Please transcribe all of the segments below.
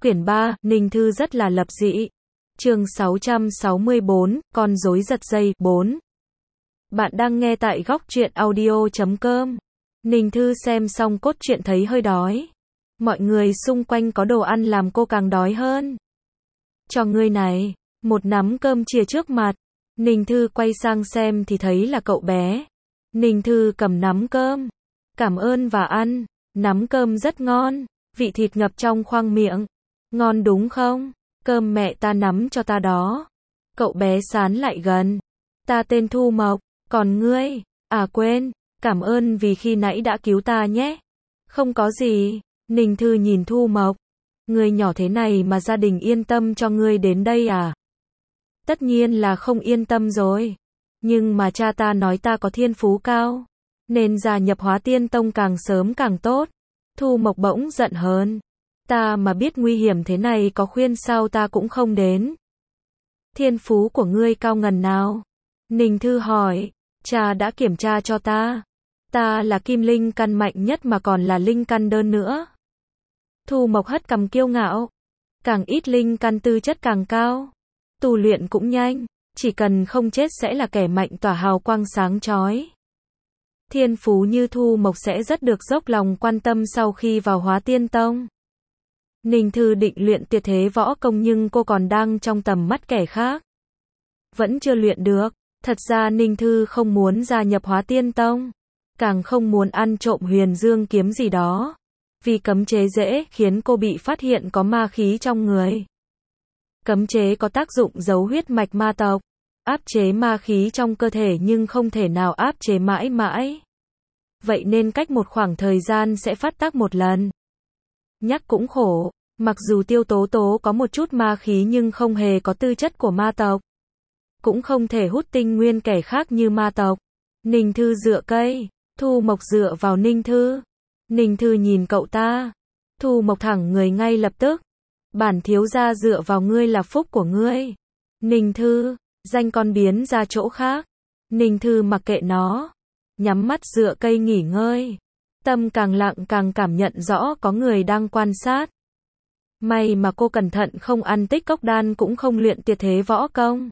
Quyển 3, Ninh Thư rất là lập dị. Chương 664, con rối giật dây, 4. Bạn đang nghe tại góc truyện audio.com. Ninh Thư xem xong cốt truyện thấy hơi đói. Mọi người xung quanh có đồ ăn làm cô càng đói hơn. Cho ngươi này, một nắm cơm chia trước mặt. Ninh Thư quay sang xem thì thấy là cậu bé. Ninh Thư cầm nắm cơm. Cảm ơn và ăn. Nắm cơm rất ngon. Vị thịt ngập trong khoang miệng. Ngon đúng không? Cơm mẹ ta nắm cho ta đó. Cậu bé sán lại gần. Ta tên Thu Mộc. Còn ngươi? À quên. Cảm ơn vì khi nãy đã cứu ta nhé. Không có gì. Ninh Thư nhìn Thu Mộc. Ngươi nhỏ thế này mà gia đình yên tâm cho ngươi đến đây à? Tất nhiên là không yên tâm rồi. Nhưng mà cha ta nói ta có thiên phú cao. Nên gia nhập Hóa Tiên Tông càng sớm càng tốt. Thu Mộc bỗng giận hơn. Ta mà biết nguy hiểm thế này có khuyên sao ta cũng không đến. Thiên phú của ngươi cao ngần nào? Ninh Thư hỏi. Cha đã kiểm tra cho ta. Ta là kim linh căn mạnh nhất mà còn là linh căn đơn nữa. Thu Mộc hất cằm kiêu ngạo. Càng ít linh căn tư chất càng cao. Tu luyện cũng nhanh. Chỉ cần không chết sẽ là kẻ mạnh tỏa hào quang sáng chói. Thiên phú như Thu Mộc sẽ rất được dốc lòng quan tâm sau khi vào Hóa Tiên Tông. Ninh Thư định luyện tuyệt thế võ công nhưng cô còn đang trong tầm mắt kẻ khác. Vẫn chưa luyện được. Thật ra Ninh Thư không muốn gia nhập Hóa Tiên Tông. Càng không muốn ăn trộm Huyền Dương kiếm gì đó. Vì cấm chế dễ khiến cô bị phát hiện có ma khí trong người. Cấm chế có tác dụng giấu huyết mạch ma tộc. Áp chế ma khí trong cơ thể nhưng không thể nào áp chế mãi mãi. Vậy nên cách một khoảng thời gian sẽ phát tác một lần. Nhắc cũng khổ. Mặc dù Tiêu Tố Tố có một chút ma khí nhưng không hề có tư chất của ma tộc. Cũng không thể hút tinh nguyên kẻ khác như ma tộc. Ninh Thư dựa cây. Thu Mộc dựa vào Ninh Thư. Ninh Thư nhìn cậu ta. Thu Mộc thẳng người ngay lập tức. Bản thiếu gia dựa vào ngươi là phúc của ngươi. Ninh Thư, danh con biến ra chỗ khác. Ninh Thư mặc kệ nó. Nhắm mắt dựa cây nghỉ ngơi. Tâm càng lặng càng cảm nhận rõ có người đang quan sát. May mà cô cẩn thận không ăn tích cốc đan cũng không luyện tuyệt thế võ công.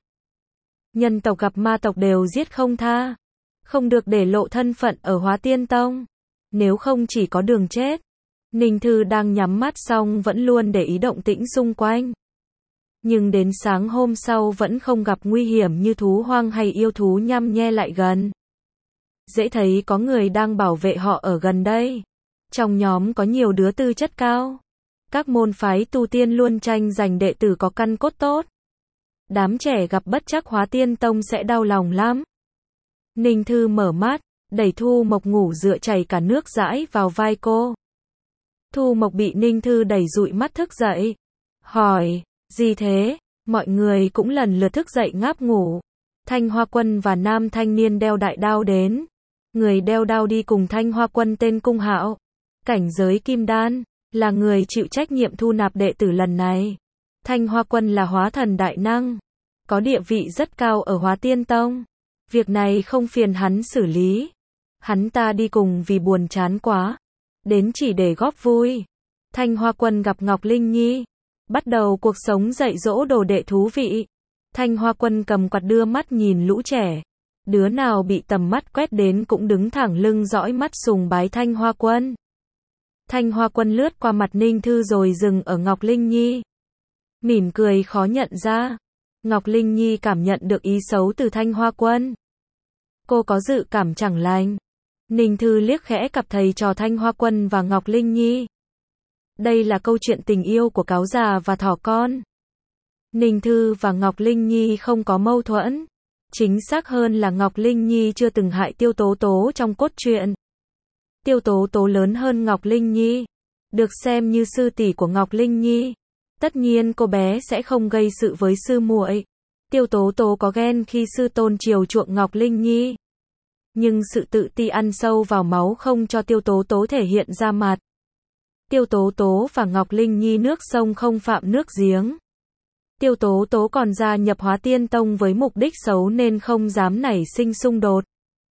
Nhân tộc gặp ma tộc đều giết không tha. Không được để lộ thân phận ở Hóa Tiên Tông. Nếu không chỉ có đường chết. Ninh Thư đang nhắm mắt xong vẫn luôn để ý động tĩnh xung quanh. Nhưng đến sáng hôm sau vẫn không gặp nguy hiểm như thú hoang hay yêu thú nhăm nhe lại gần. Dễ thấy có người đang bảo vệ họ ở gần đây. Trong nhóm có nhiều đứa tư chất cao. Các môn phái tu tiên luôn tranh giành đệ tử có căn cốt tốt. Đám trẻ gặp bất trắc Hóa Tiên Tông sẽ đau lòng lắm. Ninh Thư mở mắt, đẩy Thu Mộc ngủ dựa chảy cả nước dãi vào vai cô. Thu Mộc bị Ninh Thư đẩy dụi mắt thức dậy. Hỏi, gì thế? Mọi người cũng lần lượt thức dậy ngáp ngủ. Thanh Hoa Quân và nam thanh niên đeo đại đao đến. Người đeo đao đi cùng Thanh Hoa Quân tên Cung Hạo. Cảnh giới kim đan, là người chịu trách nhiệm thu nạp đệ tử lần này. Thanh Hoa Quân là hóa thần đại năng. Có địa vị rất cao ở Hóa Tiên Tông. Việc này không phiền hắn xử lý. Hắn ta đi cùng vì buồn chán quá. Đến chỉ để góp vui. Thanh Hoa Quân gặp Ngọc Linh Nhi. Bắt đầu cuộc sống dạy dỗ đồ đệ thú vị. Thanh Hoa Quân cầm quạt đưa mắt nhìn lũ trẻ. Đứa nào bị tầm mắt quét đến cũng đứng thẳng lưng dõi mắt sùng bái Thanh Hoa Quân. Thanh Hoa Quân lướt qua mặt Ninh Thư rồi dừng ở Ngọc Linh Nhi. Mỉm cười khó nhận ra. Ngọc Linh Nhi cảm nhận được ý xấu từ Thanh Hoa Quân. Cô có dự cảm chẳng lành. Ninh Thư liếc khẽ cặp thầy trò Thanh Hoa Quân và Ngọc Linh Nhi. Đây là câu chuyện tình yêu của cáo già và thỏ con. Ninh Thư và Ngọc Linh Nhi không có mâu thuẫn. Chính xác hơn là Ngọc Linh Nhi chưa từng hại Tiêu Tố Tố trong cốt truyện. Tiêu Tố Tố lớn hơn Ngọc Linh Nhi. Được xem như sư tỷ của Ngọc Linh Nhi. Tất nhiên cô bé sẽ không gây sự với sư muội. Tiêu Tố Tố có ghen khi sư tôn chiều chuộng Ngọc Linh Nhi. Nhưng sự tự ti ăn sâu vào máu không cho Tiêu Tố Tố thể hiện ra mặt. Tiêu Tố Tố và Ngọc Linh Nhi nước sông không phạm nước giếng. Tiêu Tố Tố còn gia nhập Hóa Tiên Tông với mục đích xấu nên không dám nảy sinh xung đột.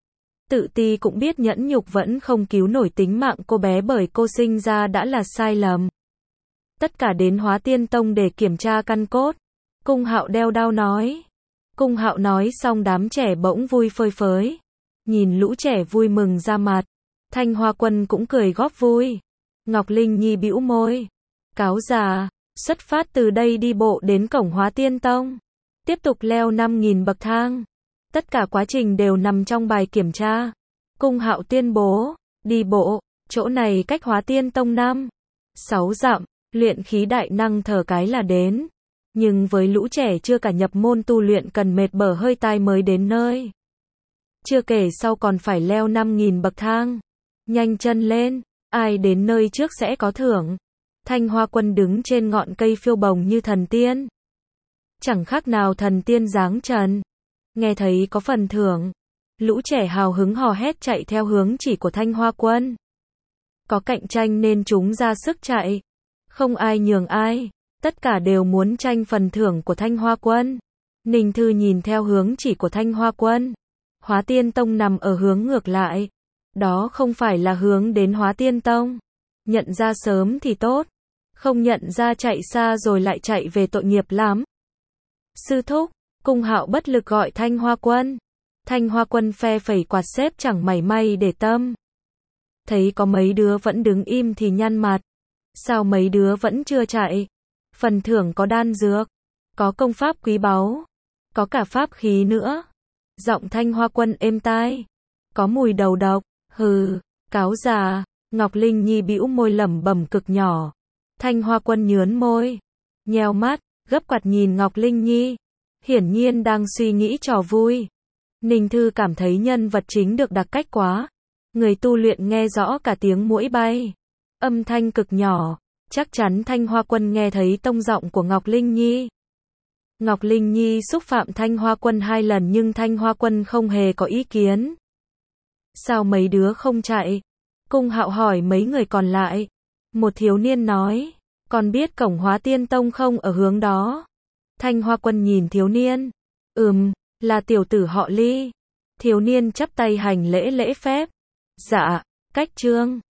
Tự ti cũng biết nhẫn nhục vẫn không cứu nổi tính mạng cô bé bởi cô sinh ra đã là sai lầm. Tất cả đến Hóa Tiên Tông để kiểm tra căn cốt. Cung Hạo đeo đao nói. Cung Hạo nói xong đám trẻ bỗng vui phơi phới. Nhìn lũ trẻ vui mừng ra mặt. Thanh Hoa Quân cũng cười góp vui. Ngọc Linh Nhi bĩu môi. Cáo già, xuất phát từ đây đi bộ đến cổng Hóa Tiên Tông. Tiếp tục leo 5.000 bậc thang. Tất cả quá trình đều nằm trong bài kiểm tra. Cung Hạo tuyên bố, đi bộ, chỗ này cách Hóa Tiên Tông 6 dặm, luyện khí đại năng thở cái là đến. Nhưng với lũ trẻ chưa cả nhập môn tu luyện cần mệt bở hơi tai mới đến nơi. Chưa kể sau còn phải leo 5.000 bậc thang. Nhanh chân lên, ai đến nơi trước sẽ có thưởng. Thanh Hoa Quân đứng trên ngọn cây phiêu bồng như thần tiên. Chẳng khác nào thần tiên giáng trần. Nghe thấy có phần thưởng. Lũ trẻ hào hứng hò hét chạy theo hướng chỉ của Thanh Hoa Quân. Có cạnh tranh nên chúng ra sức chạy. Không ai nhường ai. Tất cả đều muốn tranh phần thưởng của Thanh Hoa Quân. Ninh Thư nhìn theo hướng chỉ của Thanh Hoa Quân. Hóa Tiên Tông nằm ở hướng ngược lại. Đó không phải là hướng đến Hóa Tiên Tông. Nhận ra sớm thì tốt. Không nhận ra chạy xa rồi lại chạy về tội nghiệp lắm. Sư thúc, Cung Hạo bất lực gọi Thanh Hoa Quân. Thanh Hoa Quân phe phẩy quạt xếp chẳng mảy may để tâm. Thấy có mấy đứa vẫn đứng im thì nhăn mặt. Sao mấy đứa vẫn chưa chạy? Phần thưởng có đan dược, có công pháp quý báu, có cả pháp khí nữa. Giọng Thanh Hoa Quân êm tai. Có mùi đầu độc, hừ, cáo già. Ngọc Linh Nhi bĩu môi lẩm bẩm cực nhỏ. Thanh Hoa Quân nhướn môi, nheo mắt, gấp quạt nhìn Ngọc Linh Nhi. Hiển nhiên đang suy nghĩ trò vui. Ninh Thư cảm thấy nhân vật chính được đặc cách quá. Người tu luyện nghe rõ cả tiếng muỗi bay. Âm thanh cực nhỏ. Chắc chắn Thanh Hoa Quân nghe thấy tông giọng của Ngọc Linh Nhi. Ngọc Linh Nhi xúc phạm Thanh Hoa Quân 2 lần nhưng Thanh Hoa Quân không hề có ý kiến. Sao mấy đứa không chạy? Cung Hạo hỏi mấy người còn lại. Một thiếu niên nói, con biết cổng Hóa Tiên Tông không ở hướng đó. Thanh Hoa Quân nhìn thiếu niên. Là tiểu tử họ Ly. Thiếu niên chắp tay hành lễ phép. Dạ, cách trương.